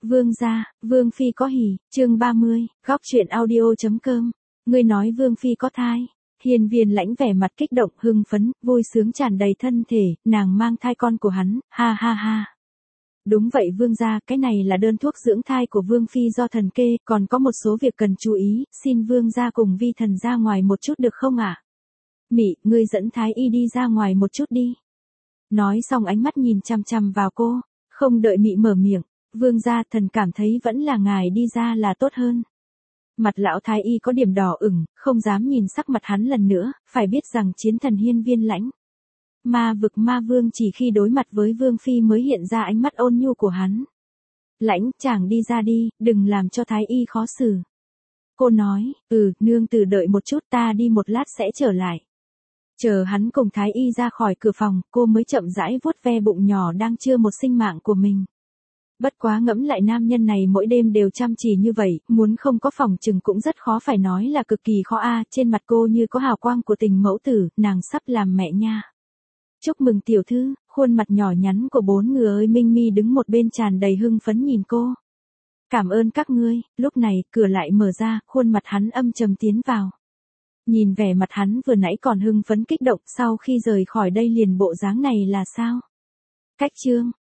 Vương gia, Vương phi có hỉ, chương 30, góc truyện audio.com. Ngươi nói Vương phi có thai. Hiên Viên Lãnh vẻ mặt kích động, hưng phấn, vui sướng tràn đầy thân thể, nàng mang thai con của hắn, ha ha ha. Đúng vậy Vương gia, cái này là đơn thuốc dưỡng thai của Vương phi do thần kê, còn có một số việc cần chú ý, xin Vương gia cùng vi thần ra ngoài một chút được không ạ? Mị, ngươi dẫn Thái y đi ra ngoài một chút đi. Nói xong ánh mắt nhìn chằm chằm vào cô, không đợi Mị mở miệng, Vương gia, thần cảm thấy vẫn là ngài đi ra là tốt hơn. Mặt lão Thái y có điểm đỏ ửng, không dám nhìn sắc mặt hắn lần nữa, phải biết rằng chiến thần Hiên Viên Lãnh, ma vực ma vương, chỉ khi đối mặt với Vương phi mới hiện ra ánh mắt ôn nhu của hắn. Lãnh, chàng đi ra đi, đừng làm cho Thái y khó xử. Cô nói, nương tử đợi một chút, ta đi một lát sẽ trở lại. Chờ hắn cùng Thái y ra khỏi cửa phòng, cô mới chậm rãi vuốt ve bụng nhỏ đang chưa một sinh mạng của mình. Bất quá ngẫm lại nam nhân này mỗi đêm đều chăm chỉ như vậy, muốn không có phòng chừng cũng rất khó, phải nói là cực kỳ khó a. Trên mặt cô như có hào quang của tình mẫu tử, nàng sắp làm mẹ nha. Chúc mừng tiểu thư, khuôn mặt nhỏ nhắn của bốn người ơi. Minh Mi đứng một bên tràn đầy hưng phấn nhìn cô. Cảm ơn các ngươi. Lúc này, cửa lại mở ra, khuôn mặt hắn âm trầm tiến vào. Nhìn vẻ mặt hắn vừa nãy còn hưng phấn kích động, sau khi rời khỏi đây liền bộ dáng này là sao? Cách chương